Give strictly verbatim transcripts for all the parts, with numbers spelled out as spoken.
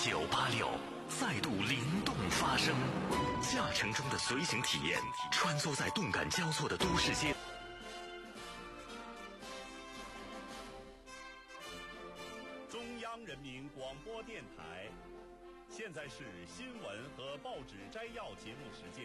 九八六再度灵动发生，驾乘中的随行体验，穿梭在动感交错的都市间。 中央人民广播电台，现在是新闻和报纸摘要节目时间。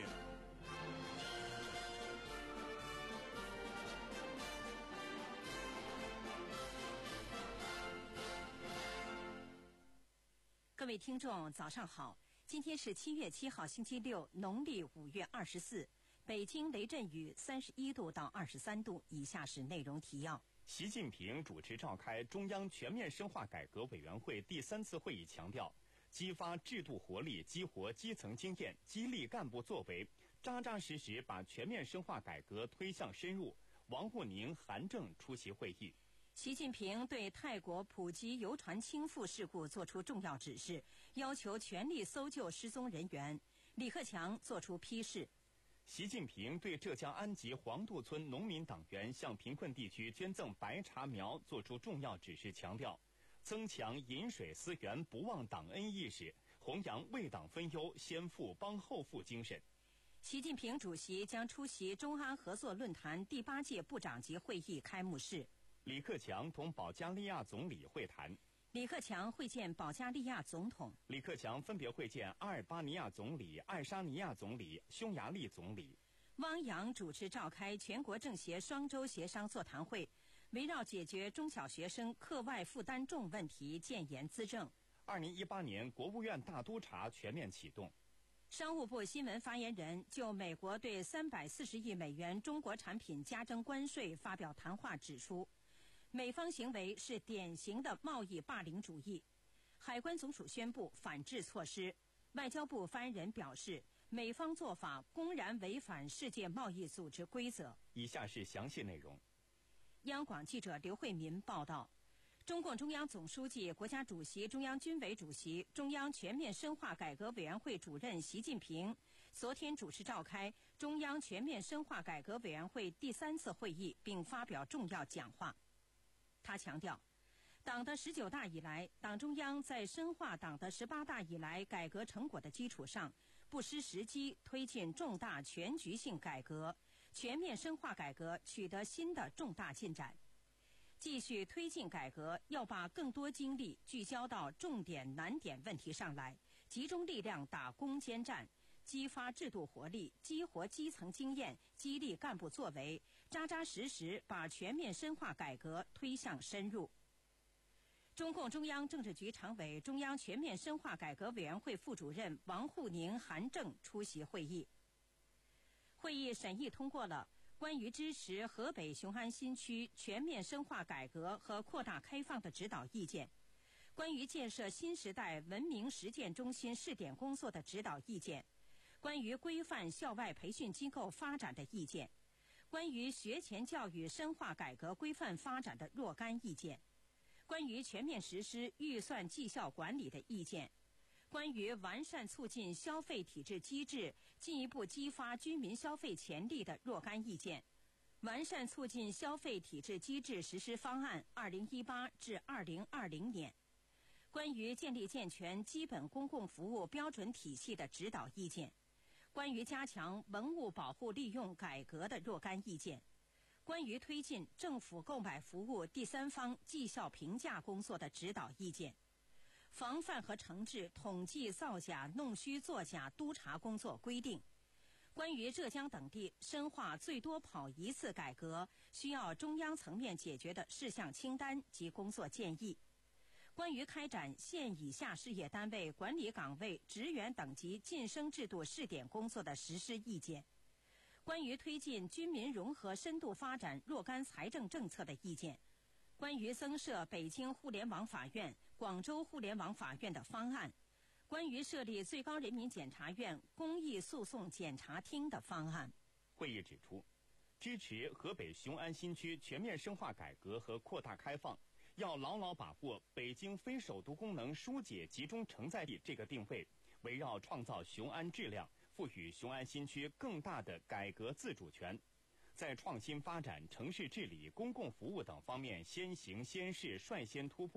各位听众早上好，今天是七月七号星期六，农历五月二十四，北京雷阵雨三十一度到二十三度。以下是内容提要。 习近平主持召开中央全面深化改革委员会第三次会议，强调激发制度活力，激活基层经验，激励干部作为，扎扎实实把全面深化改革推向深入。王沪宁、韩正出席会议。 习近平对泰国普吉游船倾覆事故作出重要指示，要求全力搜救失踪人员。李克强作出批示。 习近平对浙江安吉黄渡村农民党员向贫困地区捐赠白茶苗作出重要指示，强调增强饮水思源、不忘党恩意识，弘扬为党分忧、先富帮后富精神。 习近平主席将出席中安合作论坛第八届部长级会议开幕式。 李克强同保加利亚总理会谈。 李克强会见保加利亚总统。 李克强分别会见阿尔巴尼亚总理、爱沙尼亚总理、匈牙利总理。 汪洋主持召开全国政协双周协商座谈会，围绕解决中小学生课外负担重问题建言资政。 二零一八年国务院大督查全面启动。 商务部新闻发言人就美国对三百四十亿美元中国产品加征关税发表谈话，指出美方行为是典型的贸易霸凌主义。海关总署宣布反制措施。外交部发言人表示，美方做法公然违反世界贸易组织规则。 以下是详细内容。 央广记者刘慧民报道，中共中央总书记、国家主席、中央军委主席、中央全面深化改革委员会主任习近平昨天主持召开中央全面深化改革委员会第三次会议，并发表重要讲话。他强调，党的十九大以来，党中央在深化党的十八大以来改革成果的基础上，不失时机推进重大全局性改革，全面深化改革取得新的重大进展。继续推进改革，要把更多精力聚焦到重点难点问题上来，集中力量打攻坚战，激发制度活力，激活基层经验，激励干部作为，扎扎实实把全面深化改革推向深入。中共中央政治局常委、中央全面深化改革委员会副主任王沪宁、韩正出席会议。会议审议通过了关于支持河北雄安新区全面深化改革和扩大开放的指导意见，关于建设新时代文明实践中心试点工作的指导意见，关于规范校外培训机构发展的意见，关于学前教育深化改革规范发展的若干意见，关于全面实施预算绩效管理的意见，关于完善促进消费体制机制，进一步激发居民消费潜力的若干意见，完善促进消费体制机制实施方案二零一八至二零二零年，关于建立健全基本公共服务标准体系的指导意见，关于加强文物保护利用改革的若干意见，关于推进政府购买服务第三方绩效评价工作的指导意见，防范和惩治统计造假、弄虚作假督查工作规定，关于浙江等地深化最多跑一次改革需要中央层面解决的事项清单及工作建议，关于开展县以下事业单位管理岗位职员等级晋升制度试点工作的实施意见，关于推进军民融合深度发展若干财政政策的意见，关于增设北京互联网法院、广州互联网法院的方案，关于设立最高人民检察院公益诉讼检察厅的方案。 会议指出，支持河北雄安新区全面深化改革和扩大开放，要牢牢把握北京非首都功能疏解集中承载力这个定位，围绕创造雄安质量，赋予雄安新区更大的改革自主权，在创新发展、城市治理、公共服务等方面先行先试、率先突破，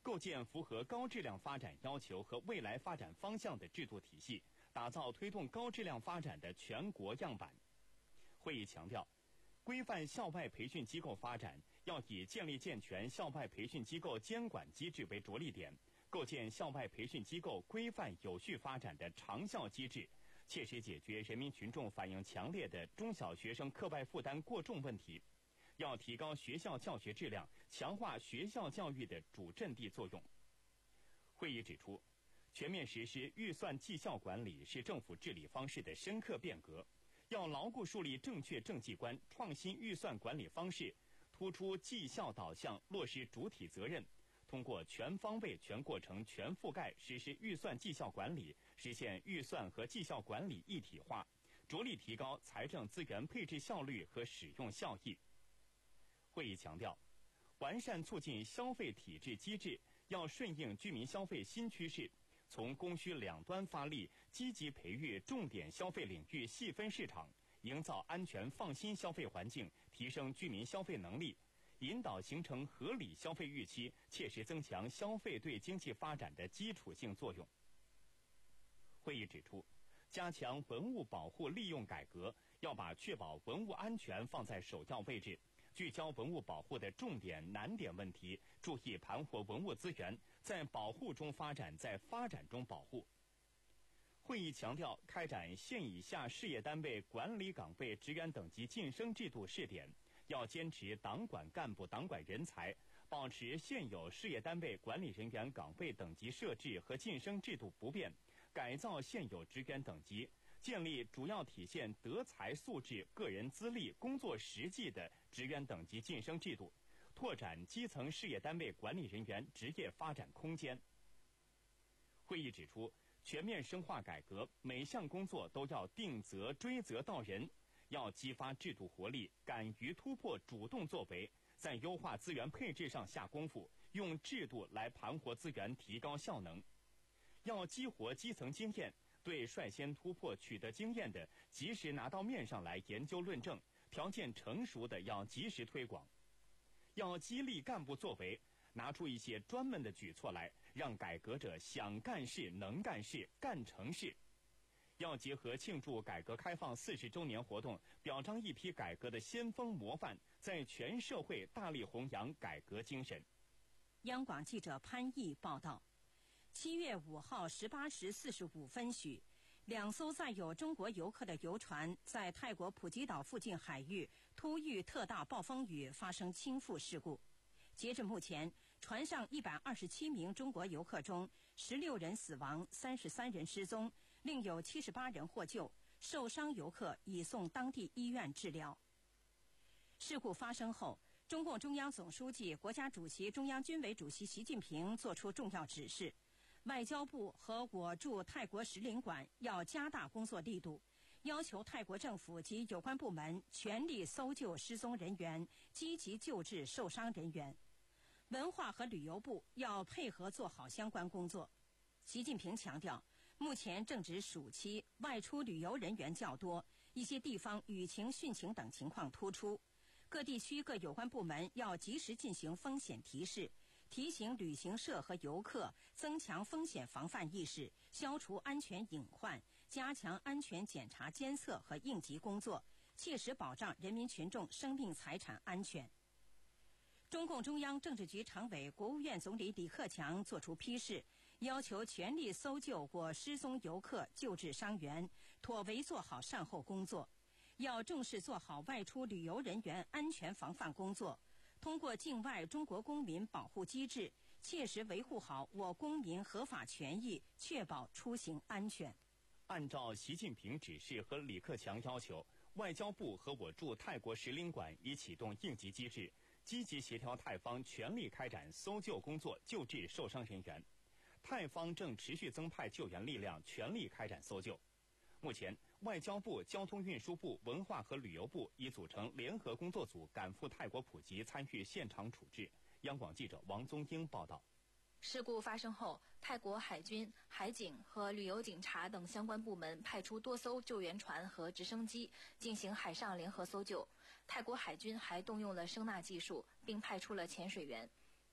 构建符合高质量发展要求和未来发展方向的制度体系，打造推动高质量发展的全国样板。会议强调，规范校外培训机构发展要以建立健全校外培训机构监管机制为着力点，构建校外培训机构规范有序发展的长效机制，切实解决人民群众反映强烈的中小学生课外负担过重问题。要提高学校教学质量，强化学校教育的主阵地作用。会议指出，全面实施预算绩效管理是政府治理方式的深刻变革，要牢固树立正确政绩观，创新预算管理方式，突出绩效导向，落实主体责任，通过全方位、全过程、全覆盖实施预算绩效管理，实现预算和绩效管理一体化，着力提高财政资源配置效率和使用效益。会议强调，完善促进消费体制机制，要顺应居民消费新趋势，从供需两端发力，积极培育重点消费领域细分市场，营造安全放心消费环境，提升居民消费能力，引导形成合理消费预期，切实增强消费对经济发展的基础性作用。会议指出，加强文物保护利用改革，要把确保文物安全放在首要位置，聚焦文物保护的重点难点问题，注意盘活文物资源，在保护中发展，在发展中保护。会议强调，开展县以下事业单位管理岗位职员等级晋升制度试点，要坚持党管干部、党管人才，保持现有事业单位管理人员岗位等级设置和晋升制度不变，改造现有职员等级，建立主要体现德才素质、个人资历、工作实际的职员等级晋升制度，拓展基层事业单位管理人员职业发展空间。会议指出，全面深化改革，每项工作都要定责追责到人，要激发制度活力，敢于突破主动作为，在优化资源配置上下功夫，用制度来盘活资源，提高效能。要激活基层经验，对率先突破取得经验的，及时拿到面上来研究论证，条件成熟的要及时推广。要激励干部作为，拿出一些专门的举措来，让改革者想干事、能干事、干成事。要结合庆祝改革开放四十周年活动，表彰一批改革的先锋模范，在全社会大力弘扬改革精神。 央广记者潘毅报道。七月五号十八时四十五分许，两艘载有中国游客的游船在泰国普吉岛附近海域突遇特大暴风雨，发生倾覆事故。截至目前，船上一百二十七名中国游客中，十六人死亡，三十三人失踪，另有七十八人获救，受伤游客已送当地医院治疗。事故发生后，中共中央总书记、国家主席、中央军委主席习近平作出重要指示，外交部和我驻泰国使领馆要加大工作力度，要求泰国政府及有关部门全力搜救失踪人员，积极救治受伤人员。文化和旅游部要配合做好相关工作。习近平强调，目前正值暑期，外出旅游人员较多，一些地方雨情、汛情等情况突出，各地区各有关部门要及时进行风险提示，提醒旅行社和游客增强风险防范意识，消除安全隐患，加强安全检查监测和应急工作，切实保障人民群众生命财产安全。中共中央政治局常委、国务院总理李克强作出批示，要求全力搜救或失踪游客，救治伤员，妥为做好善后工作。要重视做好外出旅游人员安全防范工作，通过境外中国公民保护机制，切实维护好我公民合法权益，确保出行安全。 按照习近平指示和李克强要求，外交部和我驻泰国使领馆已启动应急机制，积极协调泰方全力开展搜救工作，救治受伤人员。泰方正持续增派救援力量，全力开展搜救。目前，外交部、交通运输部、文化和旅游部已组成联合工作组，赶赴泰国普吉参与现场处置。央广记者王宗英报道。 事故发生后，泰国海军、海警和旅游警察等相关部门派出多艘救援船和直升机进行海上联合搜救。泰国海军还动用了声纳技术，并派出了潜水员。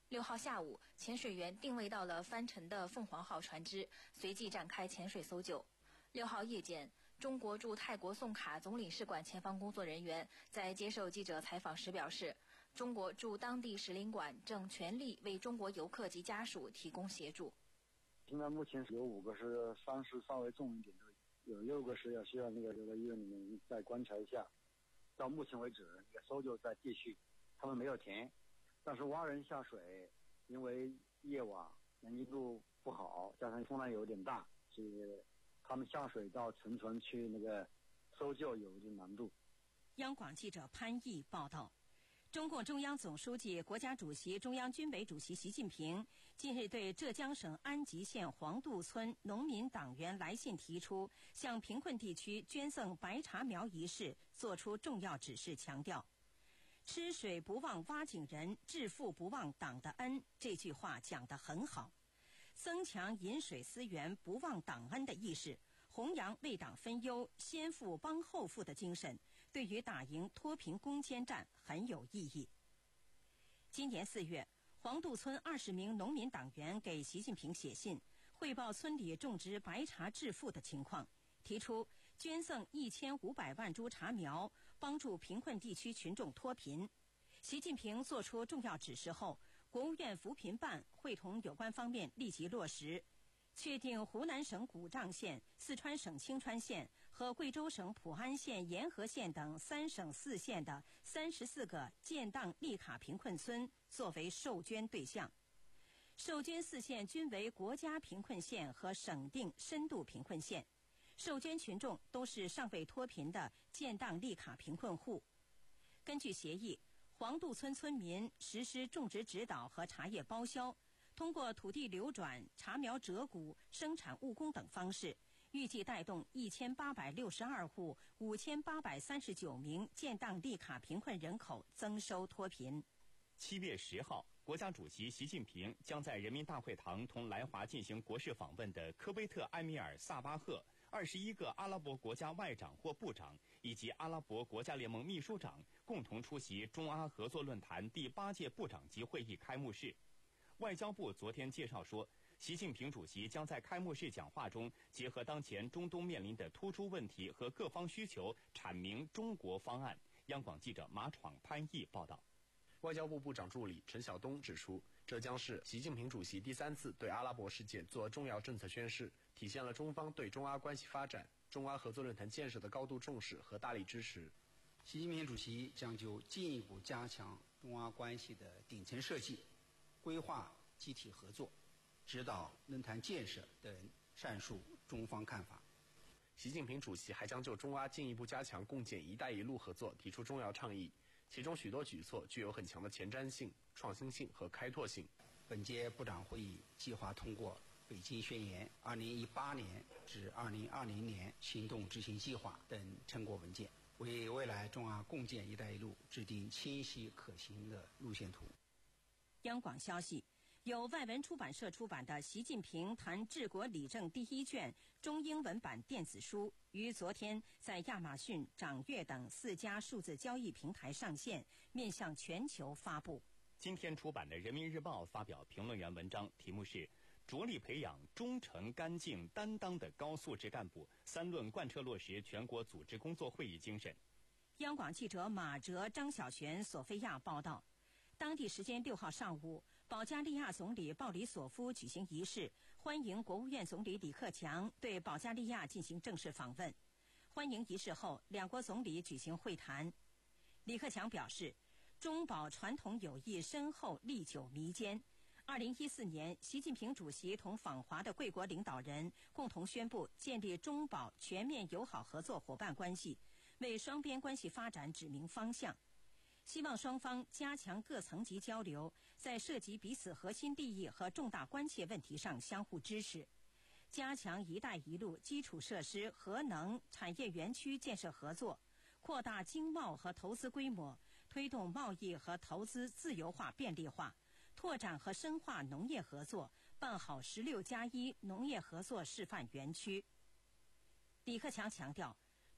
六号下午，潜水员定位到了翻沉的凤凰号船只，随即展开潜水搜救。六号夜间，中国驻泰国宋卡总领事馆前方工作人员在接受记者采访时表示，中国驻当地使领馆正全力为中国游客及家属提供协助。 现在目前有五个是伤势稍微重一点的，有六个是要需要那个留在医院里面再观察一下。到目前为止，那个搜救在继续，他们没有停。但是蛙人下水，因为夜晚能见度不好，加上风浪有点大，所以他们下水到沉船去那个搜救有一定难度。 央广记者潘毅报道。中共中央总书记、国家主席、中央军委主席习近平近日对浙江省安吉县黄渡村农民党员来信提出向贫困地区捐赠白茶苗一事作出重要指示，强调吃水不忘挖井人，致富不忘党的恩，这句话讲得很好。增强饮水思源、不忘党恩的意识，弘扬为党分忧、先富帮后富的精神，对于打赢脱贫攻坚战很有意义。今年四月，黄渡村二十名农民党员给习近平写信，汇报村里种植白茶致富的情况，提出捐赠一千五百万株茶苗，帮助贫困地区群众脱贫。习近平作出重要指示后，国务院扶贫办会同有关方面立即落实，确定湖南省古丈县、四川省清川县和贵州省普安县、沿河县等三省四县的三十四个建档立卡贫困村作为受捐对象。受捐四县均为国家贫困县和省定深度贫困县，受捐群众都是尚未脱贫的建档立卡贫困户。根据协议，黄渡村村民实施种植指导和茶叶包销，通过土地流转、茶苗折谷、生产务工等方式，预计带动一千八百六十二户、五千八百三十九名建档立卡贫困人口增收脱贫。 七月十号，国家主席习近平将在人民大会堂同来华进行国事访问的科威特埃米尔萨巴赫、二十一个阿拉伯国家外长或部长以及阿拉伯国家联盟秘书长共同出席中阿合作论坛第八届部长级会议开幕式。外交部昨天介绍说，习近平主席将在开幕式讲话中结合当前中东面临的突出问题和各方需求，阐明中国方案。央广记者马闯潘毅报道。 外交部部长助理陈晓东指出，这将是习近平主席第三次对阿拉伯世界做重要政策宣示，体现了中方对中阿关系发展、中阿合作论坛建设的高度重视和大力支持。 习近平主席将就进一步加强中阿关系的顶层设计、规划集体合作、指导论坛建设等阐述中方看法。 习近平主席还将就中阿进一步加强共建“一带一路”合作提出重要倡议，其中许多举措具有很强的前瞻性、创新性和开拓性。 本届部长会议计划通过《北京宣言》二零一八年至二零二零年行动执行计划等成果文件，为未来中阿共建“一带一路”制定清晰可行的路线图。 央广消息，由外文出版社出版的《习近平谈治国理政》第一卷中英文版电子书于昨天在亚马逊、掌阅等四家数字交易平台上线，面向全球发布。 今天出版的《人民日报》发表评论员文章，题目是“着力培养忠诚、干净、担当的高素质干部，三论贯彻落实全国组织工作会议精神”。 央广记者马哲、张小璇、索菲亚报道。当地时间六号上午，保加利亚总理鲍里索夫举行仪式，欢迎国务院总理李克强对保加利亚进行正式访问。欢迎仪式后，两国总理举行会谈。李克强表示，中保传统友谊深厚、历久弥坚。二零一四年，习近平主席同访华的贵国领导人共同宣布建立中保全面友好合作伙伴关系，为双边关系发展指明方向。希望双方加强各层级交流，在涉及彼此核心利益和重大关切问题上相互支持，加强“一带一路”基础设施、核能、产业园区建设合作，扩大经贸和投资规模，推动贸易和投资自由化便利化，拓展和深化农业合作，办好十六加一农业合作示范园区。李克强强调，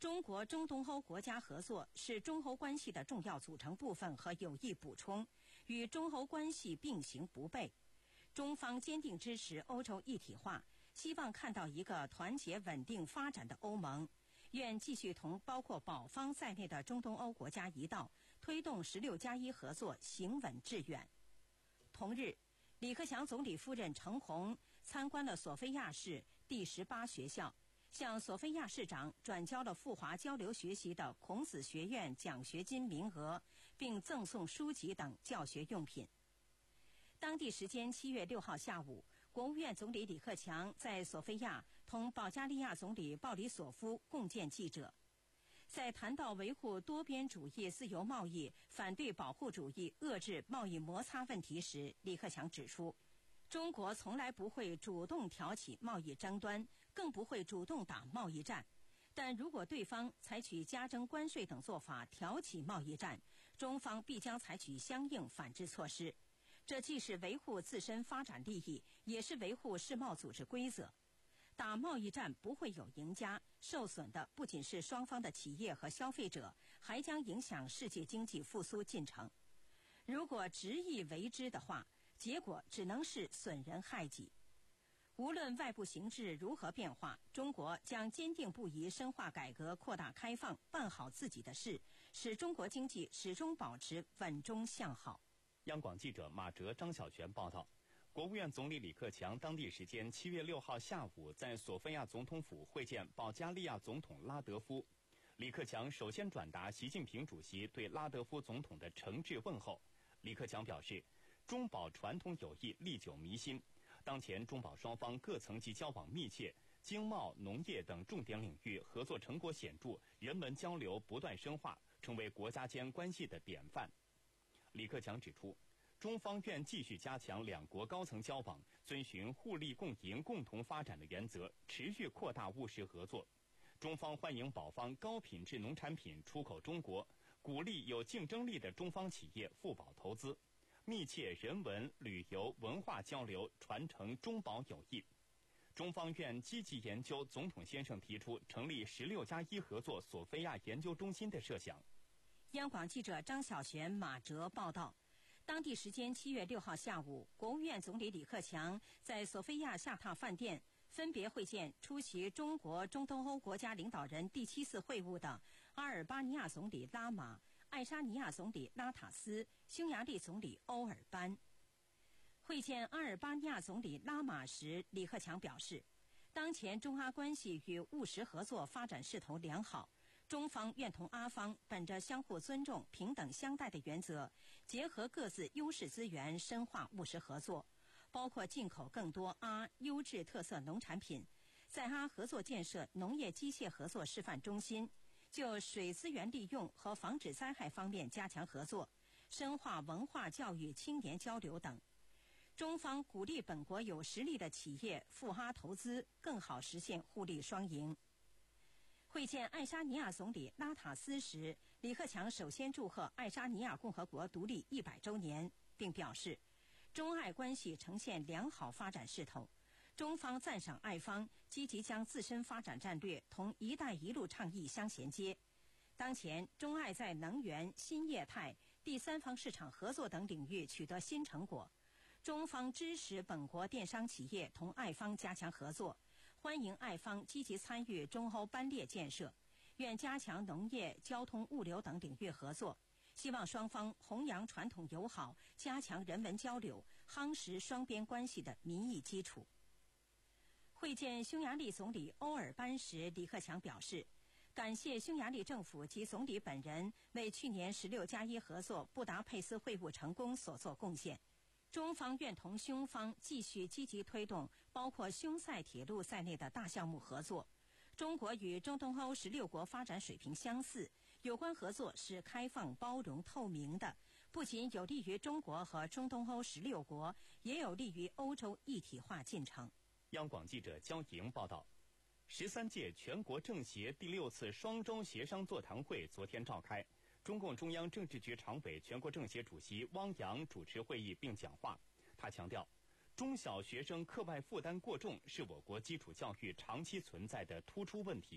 中国中东欧国家合作是中欧关系的重要组成部分和有益补充，与中欧关系并行不悖。中方坚定支持欧洲一体化，希望看到一个团结稳定发展的欧盟，愿继续同包括保方在内的中东欧国家一道，推动十六加一合作行稳致远。同日，李克强总理夫人程红参观了索菲亚市第十八学校，向索菲亚市长转交了赴华交流学习的孔子学院奖学金名额，并赠送书籍等教学用品。当地时间七月六号下午，国务院总理李克强在索菲亚同保加利亚总理鲍里索夫共见记者。在谈到维护多边主义、自由贸易、反对保护主义、遏制贸易摩擦问题时，李克强指出，中国从来不会主动挑起贸易争端，更不会主动打贸易战。但如果对方采取加征关税等做法挑起贸易战，中方必将采取相应反制措施。这既是维护自身发展利益，也是维护世贸组织规则。打贸易战不会有赢家，受损的不仅是双方的企业和消费者，还将影响世界经济复苏进程。如果执意为之的话，结果只能是损人害己。无论外部形势如何变化，中国将坚定不移深化改革、扩大开放，办好自己的事，使中国经济始终保持稳中向好。 央广记者马哲、张小泉报道。国务院总理李克强当地时间七月六号下午在索菲亚总统府会见保加利亚总统拉德夫。李克强首先转达习近平主席对拉德夫总统的诚挚问候。李克强表示，中保传统友谊历久弥新，当前中保双方各层级交往密切，经贸、农业等重点领域合作成果显著，人文交流不断深化，成为国家间关系的典范。李克强指出，中方愿继续加强两国高层交往，遵循互利共赢、共同发展的原则，持续扩大务实合作。中方欢迎保方高品质农产品出口中国，鼓励有竞争力的中方企业赴保投资，密切人文、旅游、文化交流，传承中保友谊。中方愿积极研究总统先生提出成立十六加一合作索菲亚研究中心的设想。 央广记者张小泉、马哲报道。当地时间七月六号下午，国务院总理李克强在索菲亚下榻饭店分别会见出席中国中东欧国家领导人第七次会晤的阿尔巴尼亚总理拉马、爱沙尼亚总理拉塔斯、匈牙利总理欧尔班。会见阿尔巴尼亚总理拉马时，李克强表示，当前中阿关系与务实合作发展势头良好，中方愿同阿方本着相互尊重、平等相待的原则，结合各自优势资源，深化务实合作，包括进口更多阿优质特色农产品，在阿合作建设农业机械合作示范中心，就水资源利用和防止灾害方面加强合作，深化文化教育、青年交流等。中方鼓励本国有实力的企业赴阿投资，更好实现互利双赢。会见爱沙尼亚总理拉塔斯时，李克强首先祝贺爱沙尼亚共和国独立一百周年，并表示，中爱关系呈现良好发展势头。中方赞赏爱方积极将自身发展战略同“一带一路”倡议相衔接。当前，中爱在能源、新业态、第三方市场合作等领域取得新成果。中方支持本国电商企业同爱方加强合作，欢迎爱方积极参与中欧班列建设，愿加强农业、交通、物流等领域合作，希望双方弘扬传统友好，加强人文交流，夯实双边关系的民意基础。会见匈牙利总理欧尔班时，李克强表示，感谢匈牙利政府及总理本人为去年十六加一合作布达佩斯会晤成功所做贡献。中方愿同匈方继续积极推动包括匈塞铁路在内的大项目合作。中国与中东欧十六国发展水平相似，有关合作是开放、包容、透明的，不仅有利于中国和中东欧十六国，也有利于欧洲一体化进程。 央广记者焦莹报道，十三届全国政协第六次双周协商座谈会昨天召开。中共中央政治局常委、全国政协主席汪洋主持会议并讲话。他强调，中小学生课外负担过重是我国基础教育长期存在的突出问题，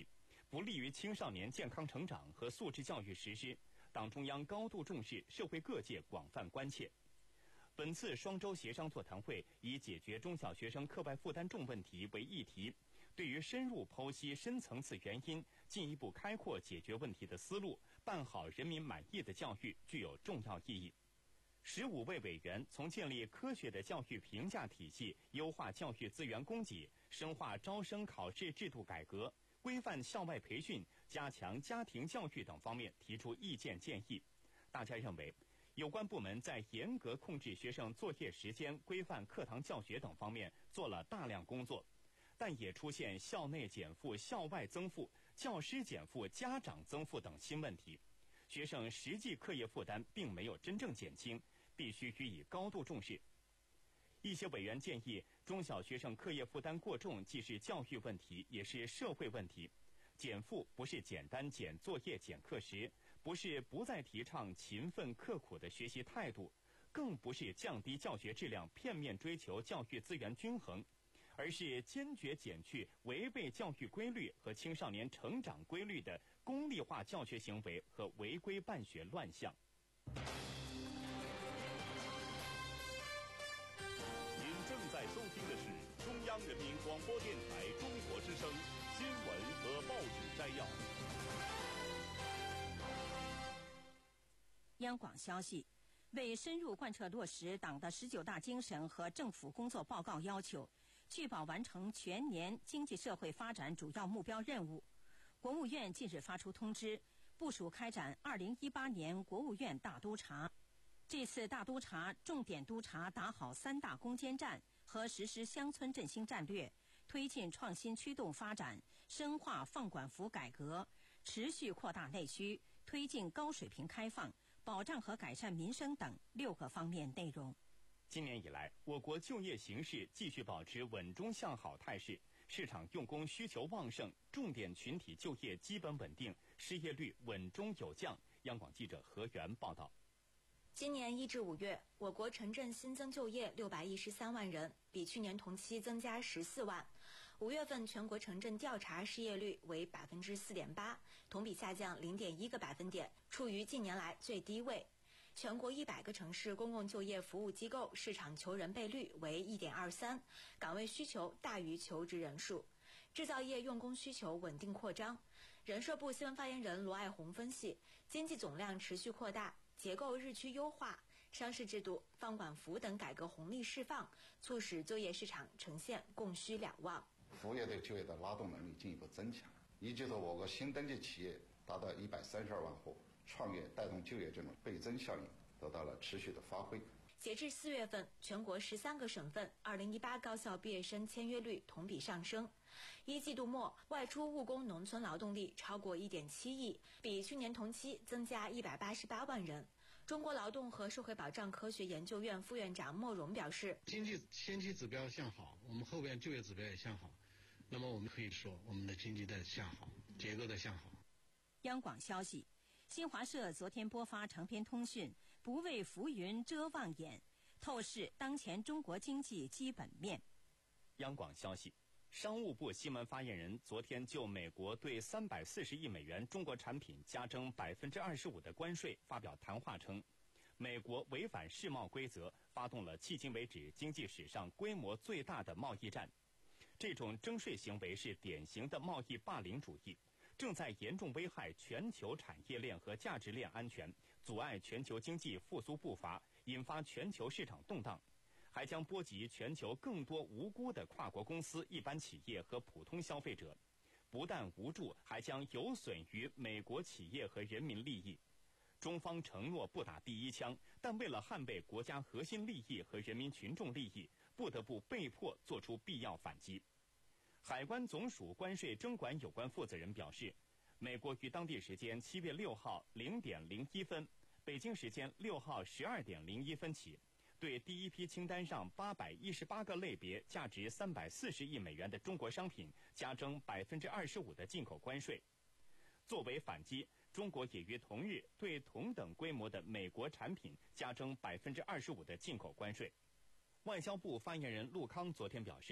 不利于青少年健康成长和素质教育实施，党中央高度重视，社会各界广泛关切。本次双周协商座谈会以解决中小学生课外负担重问题为议题，对于深入剖析深层次原因，进一步开阔解决问题的思路，办好人民满意的教育具有重要意义。十五位委员从建立科学的教育评价体系、优化教育资源供给、深化招生考试制度改革、规范校外培训、加强家庭教育等方面提出意见建议。大家认为，有关部门在严格控制学生作业时间、规范课堂教学等方面做了大量工作，但也出现校内减负、校外增负、教师减负、家长增负等新问题，学生实际课业负担并没有真正减轻，必须予以高度重视。一些委员建议，中小学生课业负担过重，既是教育问题，也是社会问题。减负不是简单减作业、减课时，不是不再提倡勤奋刻苦的学习态度，更不是降低教学质量、片面追求教育资源均衡，而是坚决减去违背教育规律和青少年成长规律的功利化教学行为和违规办学乱象。 您正在收听的是中央人民广播电台中国之声新闻和报纸摘要。 央广消息，为深入贯彻落实党的十九大精神和政府工作报告要求，确保完成全年经济社会发展主要目标任务，国务院近日发出通知，部署开展二零一八年国务院大督查。这次大督查重点督查打好三大攻坚战和实施乡村振兴战略，推进创新驱动发展，深化放管服改革，持续扩大内需，推进高水平开放，保障和改善民生等六个方面内容。 今年以来，我国就业形势继续保持稳中向好态势，市场用工需求旺盛，重点群体就业基本稳定，失业率稳中有降。央广记者何源报道。 今年一至五月，我国城镇新增就业六百一十三万人，比去年同期增加十四万。五月份全国城镇调查失业率为百分之四点八，同比下降零点一个百分点，处于近年来最低位。全国一百个城市公共就业服务机构市场求人倍率为一点二三，岗位需求大于求职人数。制造业用工需求稳定扩张。人社部新闻发言人罗爱红分析，经济总量持续扩大，结构日趋优化，商事制度、放管服等改革红利释放，促使就业市场呈现供需两旺。 服务业对就业的拉动能力进一步增强，一季度我国新登记企业达到一百三十二万户，创业带动就业这种倍增效应得到了持续的发挥。 截至四月份，全国十三个省份二零一八高校毕业生签约率同比上升。一季度末，外出务工农村劳动力超过一点七亿，比去年同期增加一百八十八万人。中国劳动和社会保障科学研究院副院长莫荣表示， 经济先期指标向好，我们后边就业指标也向好，那么我们可以说我们的经济在向好，结构在向好。 央广消息，新华社昨天播发长篇通讯，不为浮云遮望眼，透视当前中国经济基本面。 央广消息，商务部新闻发言人昨天就美国对三百四十亿美元中国产品加征百分之二十五的关税发表谈话称，美国违反世贸规则，发动了迄今为止经济史上规模最大的贸易战。这种征税行为是典型的贸易霸凌主义，正在严重危害全球产业链和价值链安全，阻碍全球经济复苏步伐，引发全球市场动荡，还将波及全球更多无辜的跨国公司、一般企业和普通消费者，不但无助，还将有损于美国企业和人民利益。中方承诺不打第一枪，但为了捍卫国家核心利益和人民群众利益，不得不被迫做出必要反击。海关总署关税征管有关负责人表示，美国于当地时间七月六号零点零一分，北京时间六号十二点零一分起，对第一批清单上八百一十八个类别价值三百四十亿美元的中国商品加征百分之二十五的进口关税。作为反击，中国也于同日对同等规模的美国产品加征百分之二十五的进口关税。外交部发言人陆康昨天表示，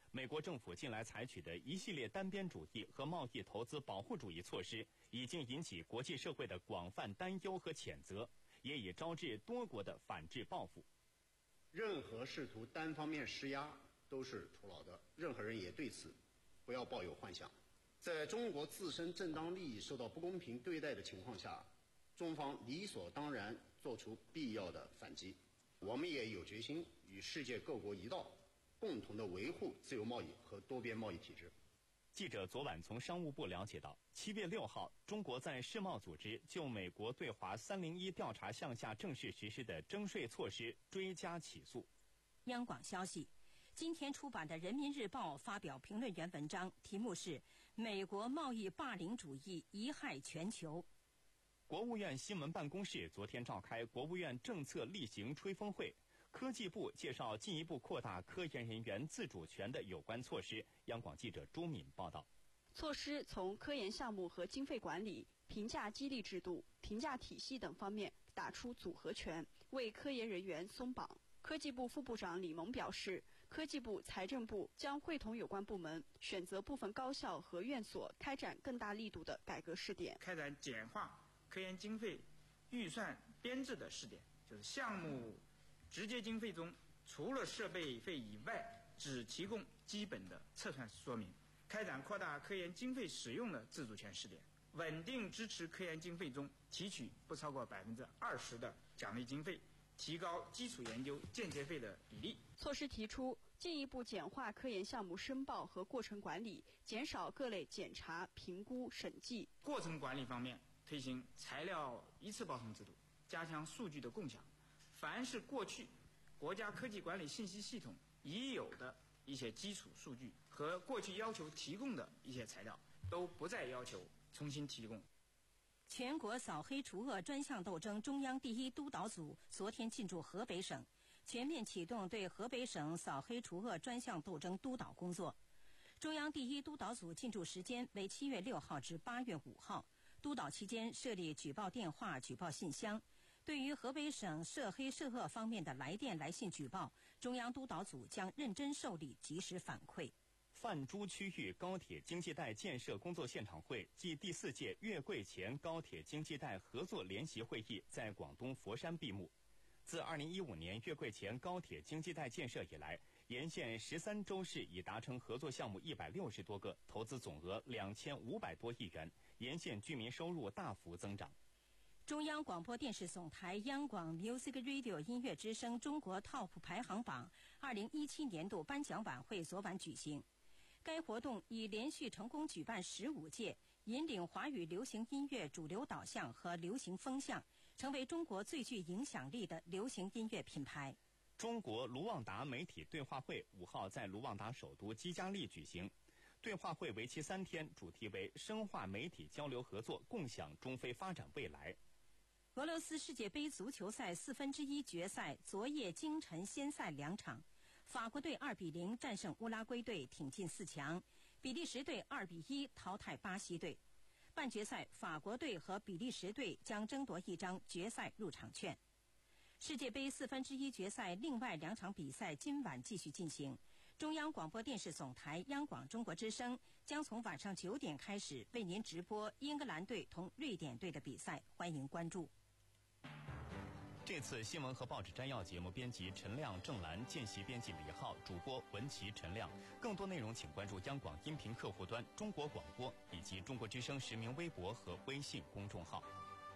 美国政府近来采取的一系列单边主义和贸易投资保护主义措施，已经引起国际社会的广泛担忧和谴责，也已招致多国的反制报复。 任何试图单方面施压都是徒劳的，任何人也对此不要抱有幻想。在中国自身正当利益受到不公平对待的情况下，中方理所当然做出必要的反击。我们也有决心与世界各国一道，共同的维护自由贸易和多边贸易体制。 记者昨晚从商务部了解到，七月六号，中国在世贸组织就美国对华三零一调查项下正式实施的征税措施追加起诉。 央广消息，今天出版的《人民日报》发表评论员文章，题目是“美国贸易霸凌主义贻害全球”。 国务院新闻办公室昨天召开国务院政策例行吹风会，科技部介绍进一步扩大科研人员自主权的有关措施。央广记者朱敏报道。 措施从科研项目和经费管理、评价激励制度、评价体系等方面打出组合拳，为科研人员松绑。科技部副部长李萌表示，科技部、财政部将会同有关部门选择部分高校和院所开展更大力度的改革试点， 开展简化科研经费预算编制的试点，就是项目直接经费中除了设备费以外，只提供基本的测算说明，开展扩大科研经费使用的自主权试点，稳定支持科研经费中提取不超过百分之二十的奖励经费，提高基础研究间接费的比例。 措施提出进一步简化科研项目申报和过程管理，减少各类检查、评估、审计。 过程管理方面，推行材料一次报送制度，加强数据的共享。凡是过去国家科技管理信息系统已有的一些基础数据和过去要求提供的一些材料，都不再要求重新提供。 全国扫黑除恶专项斗争中央第一督导组昨天进驻河北省，全面启动对河北省扫黑除恶专项斗争督导工作。中央第一督导组进驻时间为七月六号至八月五号。督导期间设立举报电话、举报信箱。对于河北省涉黑涉恶方面的来电来信举报，中央督导组将认真受理，及时反馈。 泛珠区域高铁经济带建设工作现场会暨第四届月桂黔高铁经济带合作联席会议在广东佛山闭幕。自二零一五年月桂黔高铁经济带建设以来，沿线十三州市已达成合作项目一百六十多个，投资总额两千五百多亿元，沿线居民收入大幅增长。 中央广播电视总台央广 Music Radio 音乐之声中国 Top 排行榜二零一七年度颁奖晚会昨晚举行。该活动已连续成功举办十五届，引领华语流行音乐主流导向和流行风向，成为中国最具影响力的流行音乐品牌。 中国卢旺达媒体对话会五号在卢旺达首都基加利举行。对话会为期三天，主题为深化媒体交流合作，共享中非发展未来。 俄罗斯世界杯足球赛四分之一决赛昨夜京晨先赛两场，法国队二比零战胜乌拉圭队，挺进四强；比利时队二比一淘汰巴西队。半决赛，法国队和比利时队将争夺一张决赛入场券。世界杯四分之一决赛另外两场比赛今晚继续进行。中央广播电视总台央广中国之声将从晚上九点开始为您直播英格兰队同瑞典队的比赛，欢迎关注。 这次新闻和报纸摘要节目编辑陈亮、郑兰，见习编辑李浩，主播文琪、陈亮。更多内容请关注央广音频客户端、中国广播以及中国之声实名微博和微信公众号。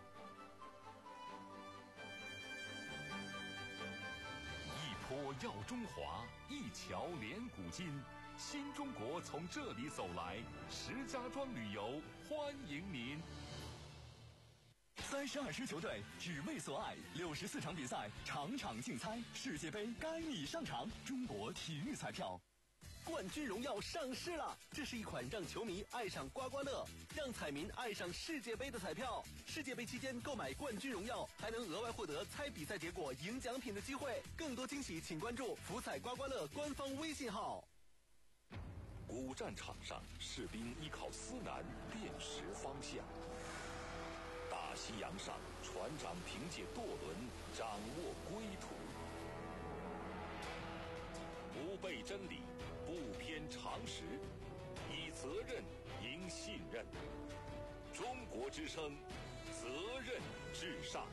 一坡耀中华，一桥连古今。新中国从这里走来，石家庄旅游欢迎您。三十二支球队只为所爱，六十四场比赛，场场竞猜，世界杯该你上场。中国体育彩票。 冠军荣耀上市了，这是一款让球迷爱上刮刮乐，让彩民爱上世界杯的彩票。世界杯期间购买冠军荣耀，还能额外获得猜比赛结果、赢奖品的机会。更多惊喜，请关注福彩刮刮乐官方微信号。 古战场上，士兵依靠思南辨识方向；大西洋上，船长凭借舵轮掌握归途。不背真理，不不偏常识，以责任赢信任。中国之声，责任至上。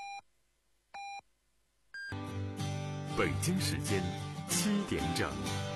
北京时间七点整。